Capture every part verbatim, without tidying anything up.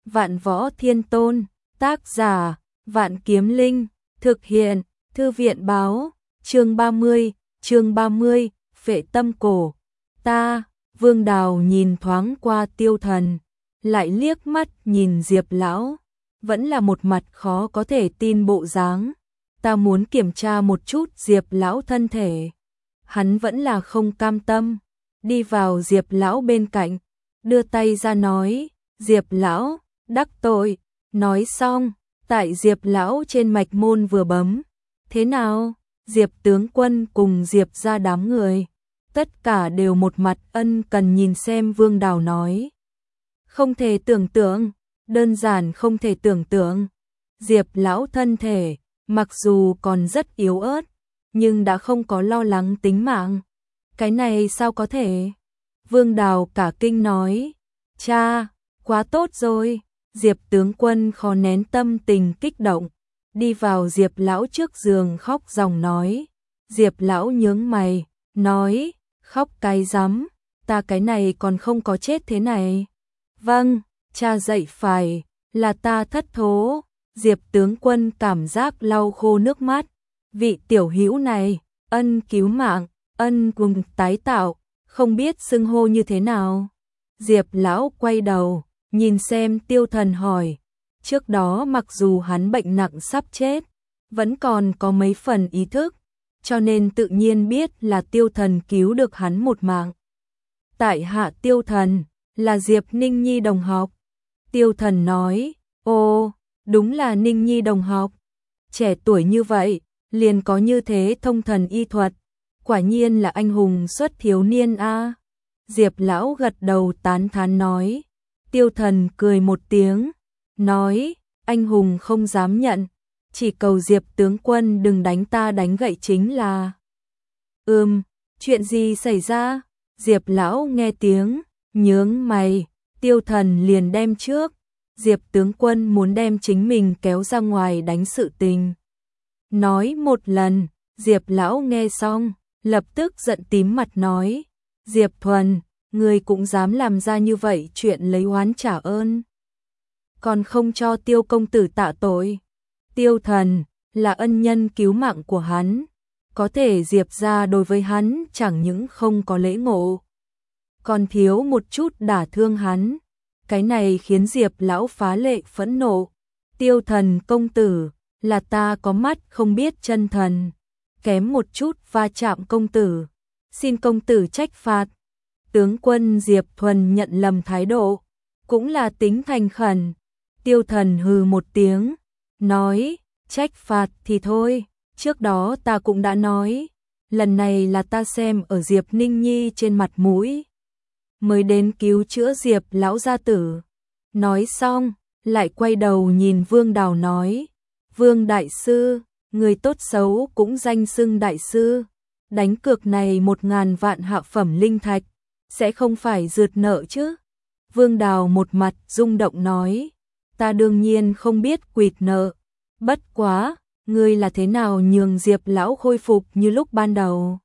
Vạn Võ Thiên Tôn, tác giả, Vạn Kiếm Linh, thực hiện, Thư viện báo, chương ba mươi, chương ba mươi, Phệ Tâm Cổ. Ta, Vương Đào nhìn thoáng qua Tiêu Thần, lại liếc mắt nhìn Diệp lão, vẫn là một mặt khó có thể tin bộ dáng. Ta muốn kiểm tra một chút Diệp lão thân thể. Hắn vẫn là không cam tâm, đi vào Diệp lão bên cạnh, đưa tay ra nói, Diệp lão, đắc tội. Nói xong, tại Diệp lão trên mạch môn vừa bấm. Thế nào? Diệp tướng quân cùng Diệp ra đám người, tất cả đều một mặt ân cần nhìn xem Vương Đào nói. Không thể tưởng tượng, đơn giản không thể tưởng tượng. Diệp lão thân thể, mặc dù còn rất yếu ớt, nhưng đã không có lo lắng tính mạng. Cái này sao có thể? Vương Đào cả kinh nói, cha, quá tốt rồi. Diệp tướng quân khó nén tâm tình kích động, đi vào Diệp lão trước giường khóc ròng nói. Diệp lão nhướng mày, nói, khóc cái rắm, ta cái này còn không có chết thế này. Vâng, cha dạy phải, là ta thất thố. Diệp tướng quân cảm giác lau khô nước mắt. Vị tiểu hữu này, ân cứu mạng, ân cùng tái tạo, không biết xưng hô như thế nào. Diệp lão quay đầu, nhìn xem Tiêu Thần hỏi. Trước đó mặc dù hắn bệnh nặng sắp chết, vẫn còn có mấy phần ý thức, cho nên tự nhiên biết là Tiêu Thần cứu được hắn một mạng. Tại hạ Tiêu Thần, là Diệp Ninh Nhi đồng học. Tiêu Thần nói, ô, đúng là Ninh Nhi đồng học. Trẻ tuổi như vậy, liền có như thế thông thần y thuật, quả nhiên là anh hùng xuất thiếu niên a. Diệp lão gật đầu tán thán nói. Tiêu Thần cười một tiếng, nói, anh hùng không dám nhận, chỉ cầu Diệp tướng quân đừng đánh ta đánh gậy chính là. Ừm, chuyện gì xảy ra? Diệp lão nghe tiếng, nhướng mày. Tiêu Thần liền đem trước Diệp tướng quân muốn đem chính mình kéo ra ngoài đánh sự tình nói một lần. Diệp lão nghe xong, lập tức giận tím mặt nói, Diệp Thuần, người cũng dám làm ra như vậy chuyện lấy oán trả ơn, còn không cho Tiêu công tử tạ tội. Tiêu Thần là ân nhân cứu mạng của hắn, có thể Diệp ra đối với hắn chẳng những không có lễ ngộ, còn thiếu một chút đả thương hắn. Cái này khiến Diệp lão phá lệ phẫn nộ. Tiêu Thần công tử, là ta có mắt không biết chân thần, kém một chút va chạm công tử, xin công tử trách phạt. Tướng quân Diệp Thuần nhận lầm thái độ, cũng là tính thành khẩn. Tiêu Thần hừ một tiếng, nói, trách phạt thì thôi, trước đó ta cũng đã nói, lần này là ta xem ở Diệp Ninh Nhi trên mặt mũi, mới đến cứu chữa Diệp lão gia tử. Nói xong, lại quay đầu nhìn Vương Đào nói, Vương đại sư, người tốt xấu cũng danh xưng đại sư, đánh cược này một ngàn vạn hạ phẩm linh thạch, sẽ không phải rượt nợ chứ? Vương Đào một mặt rung động nói, ta đương nhiên không biết quỵt nợ, bất quá, ngươi là thế nào nhường Diệp lão khôi phục như lúc ban đầu?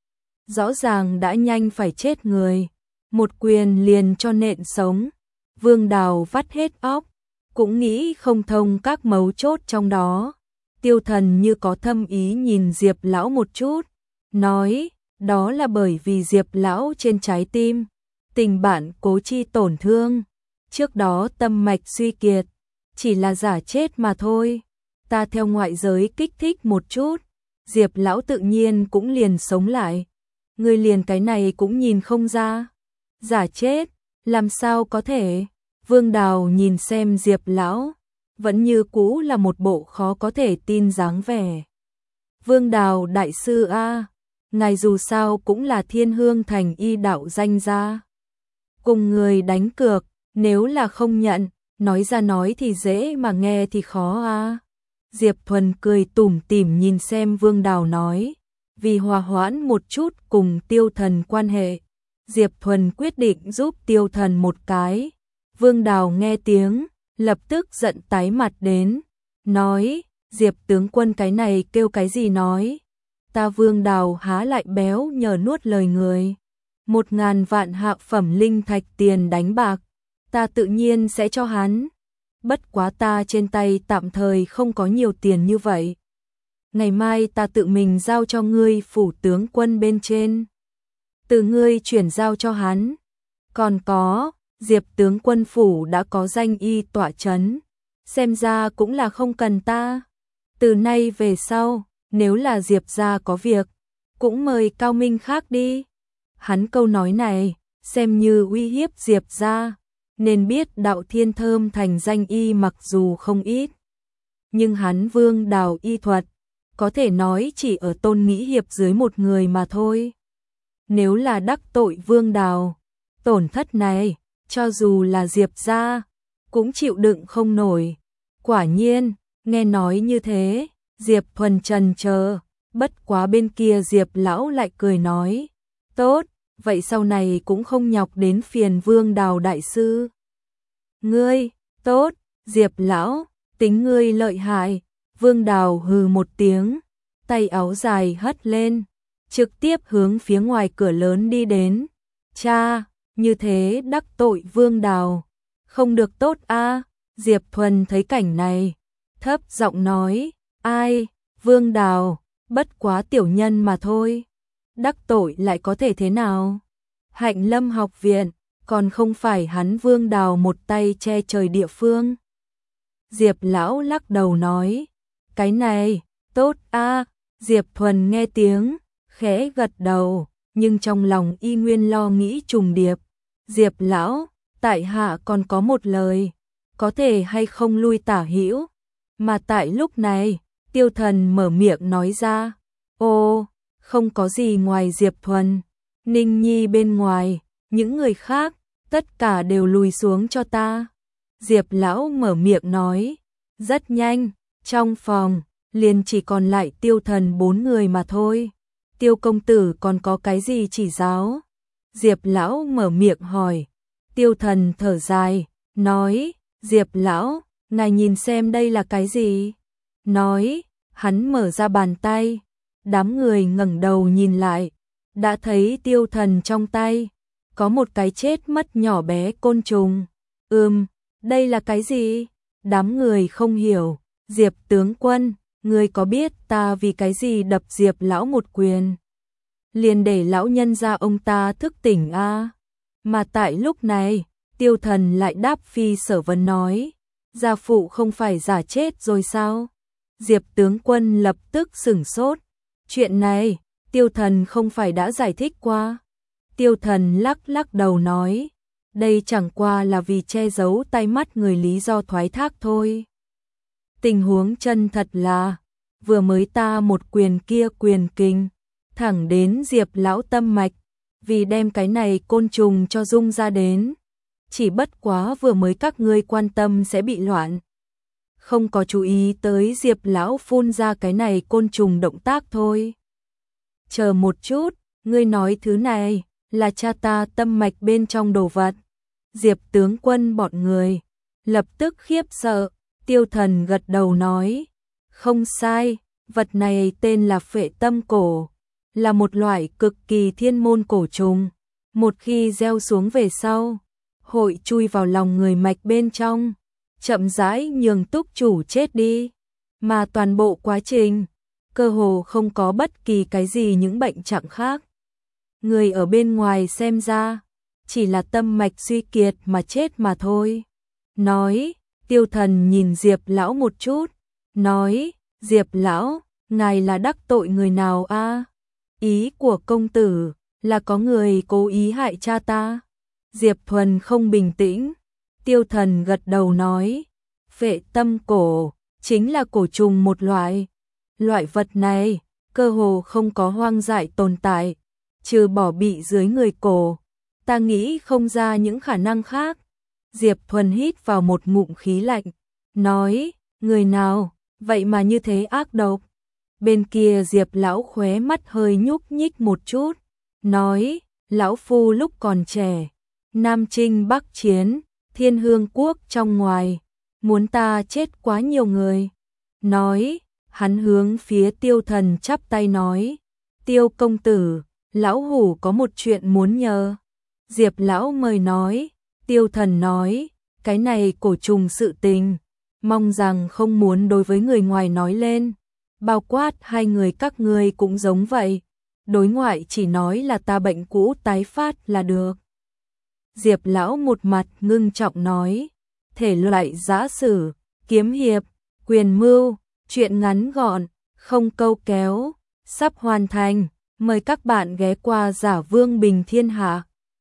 Rõ ràng đã nhanh phải chết người, một quyền liền cho nện sống. Vương Đào vắt hết óc, cũng nghĩ không thông các mấu chốt trong đó. Tiêu Thần như có thâm ý nhìn Diệp lão một chút, nói, đó là bởi vì Diệp lão trên trái tim, tình bạn cố chi tổn thương, trước đó tâm mạch suy kiệt, chỉ là giả chết mà thôi. Ta theo ngoại giới kích thích một chút, Diệp lão tự nhiên cũng liền sống lại. Ngươi liền cái này cũng nhìn không ra? Giả chết, làm sao có thể? Vương Đào nhìn xem Diệp lão, vẫn như cũ là một bộ khó có thể tin dáng vẻ. Vương Đào đại sư a, ngài dù sao cũng là Thiên Hương thành y đạo danh gia, cùng người đánh cược, nếu là không nhận, nói ra nói thì dễ mà nghe thì khó a. Diệp Thuần cười tủm tỉm nhìn xem Vương Đào nói, vì hòa hoãn một chút cùng Tiêu Thần quan hệ, Diệp Thuần quyết định giúp Tiêu Thần một cái. Vương Đào nghe tiếng, lập tức giận tái mặt đến, nói, Diệp tướng quân cái này kêu cái gì nói? Ta Vương Đào há lại béo nhờ nuốt lời người. Một ngàn vạn hạ phẩm linh thạch tiền đánh bạc, ta tự nhiên sẽ cho hắn. bất quá ta trên tay tạm thời không có nhiều tiền như vậy. Ngày mai ta tự mình giao cho ngươi phủ tướng quân bên trên. Từ ngươi chuyển giao cho hắn. Còn có, Diệp tướng quân phủ đã có danh y tọa chấn. Xem ra cũng là không cần ta. Từ nay về sau, nếu là Diệp gia có việc, cũng mời cao minh khác đi. Hắn câu nói này, xem như uy hiếp Diệp gia, nên biết Đạo Thiên Thơm thành danh y mặc dù không ít. Nhưng hắn Vương Đào y thuật, có thể nói chỉ ở Tôn Nghĩ Hiệp dưới một người mà thôi. Nếu là đắc tội Vương Đào, tổn thất này, cho dù là Diệp gia, cũng chịu đựng không nổi. Quả nhiên, nghe nói như thế, Diệp Thuần trần chờ, bất quá bên kia Diệp lão lại cười nói, tốt, vậy sau này cũng không nhọc đến phiền Vương Đào đại sư. Ngươi, tốt, Diệp lão, tính ngươi lợi hại. Vương Đào hừ một tiếng, tay áo dài hất lên, trực tiếp hướng phía ngoài cửa lớn đi đến. Cha, như thế đắc tội Vương Đào, không được tốt a. Diệp Thuần thấy cảnh này, thấp giọng nói, ai, Vương Đào, bất quá tiểu nhân mà thôi. Đắc tội lại có thể thế nào? Hạnh Lâm học viện, còn không phải hắn Vương Đào một tay che trời địa phương. Diệp lão lắc đầu nói, cái này, tốt a. Diệp Thuần nghe tiếng, khẽ gật đầu, nhưng trong lòng y nguyên lo nghĩ trùng điệp. Diệp lão, tại hạ còn có một lời, có thể hay không lui tả hữu. Mà tại lúc này, Tiêu Thần mở miệng nói ra, ô, không có gì ngoài Diệp Thuần, Ninh Nhi bên ngoài, những người khác, tất cả đều lùi xuống cho ta. Diệp lão mở miệng nói, rất nhanh, trong phòng, liền chỉ còn lại Tiêu Thần bốn người mà thôi. Tiêu công tử còn có cái gì chỉ giáo? Diệp lão mở miệng hỏi. Tiêu Thần thở dài, nói, Diệp lão, ngài nhìn xem đây là cái gì? Nói, hắn mở ra bàn tay, đám người ngẩng đầu nhìn lại, đã thấy Tiêu Thần trong tay, có một cái chết mất nhỏ bé côn trùng. Ừm, đây là cái gì? Đám người không hiểu. Diệp tướng quân, ngươi có biết ta vì cái gì đập Diệp lão một quyền? Liền để lão nhân gia ông ta thức tỉnh a. À? Mà tại lúc này, Tiêu Thần lại đáp phi sở vấn nói, gia phụ không phải giả chết rồi sao? Diệp tướng quân lập tức sửng sốt. Chuyện này, Tiêu Thần không phải đã giải thích qua. Tiêu Thần lắc lắc đầu nói, đây chẳng qua là vì che giấu tai mắt người lý do thoái thác thôi. Tình huống chân thật là, vừa mới ta một quyền kia quyền kình, thẳng đến Diệp lão tâm mạch, vì đem cái này côn trùng cho dung ra đến. Chỉ bất quá vừa mới các ngươi quan tâm sẽ bị loạn, không có chú ý tới Diệp lão phun ra cái này côn trùng động tác thôi. Chờ một chút, ngươi nói thứ này là cha ta tâm mạch bên trong đồ vật. Diệp tướng quân bọn người lập tức khiếp sợ. Tiêu Thần gật đầu nói, không sai, vật này tên là phệ tâm cổ, là một loại cực kỳ thiên môn cổ trùng. Một khi gieo xuống về sau, hội chui vào lòng người mạch bên trong, chậm rãi nhường túc chủ chết đi. Mà toàn bộ quá trình, cơ hồ không có bất kỳ cái gì những bệnh trạng khác. Người ở bên ngoài xem ra, chỉ là tâm mạch suy kiệt mà chết mà thôi. Nói, Tiêu Thần nhìn Diệp lão một chút, nói, Diệp lão, ngài là đắc tội người nào a? À? Ý của công tử là có người cố ý hại cha ta. Diệp Thuần không bình tĩnh. Tiêu Thần gật đầu nói, phệ tâm cổ chính là cổ trùng một loại. Loại vật này cơ hồ không có hoang dại tồn tại, trừ bỏ bị dưới người cổ, ta nghĩ không ra những khả năng khác. Diệp Thuần hít vào một ngụm khí lạnh, nói, người nào, vậy mà như thế ác độc. Bên kia Diệp lão khóe mắt hơi nhúc nhích một chút, nói, lão phu lúc còn trẻ, Nam Chinh Bắc Chiến, Thiên Hương Quốc trong ngoài, muốn ta chết quá nhiều người. Nói, hắn hướng phía Tiêu Thần chắp tay nói, Tiêu công tử, lão hủ có một chuyện muốn nhờ. Diệp lão mời nói. Tiêu Thần nói, cái này cổ trùng sự tình, mong rằng không muốn đối với người ngoài nói lên, bao quát hai người các ngươi cũng giống vậy, đối ngoại chỉ nói là ta bệnh cũ tái phát là được. Diệp lão một mặt ngưng trọng nói, thể loại giã sử, kiếm hiệp, quyền mưu, chuyện ngắn gọn, không câu kéo, sắp hoàn thành, mời các bạn ghé qua Giả Vương Bình Thiên Hạ.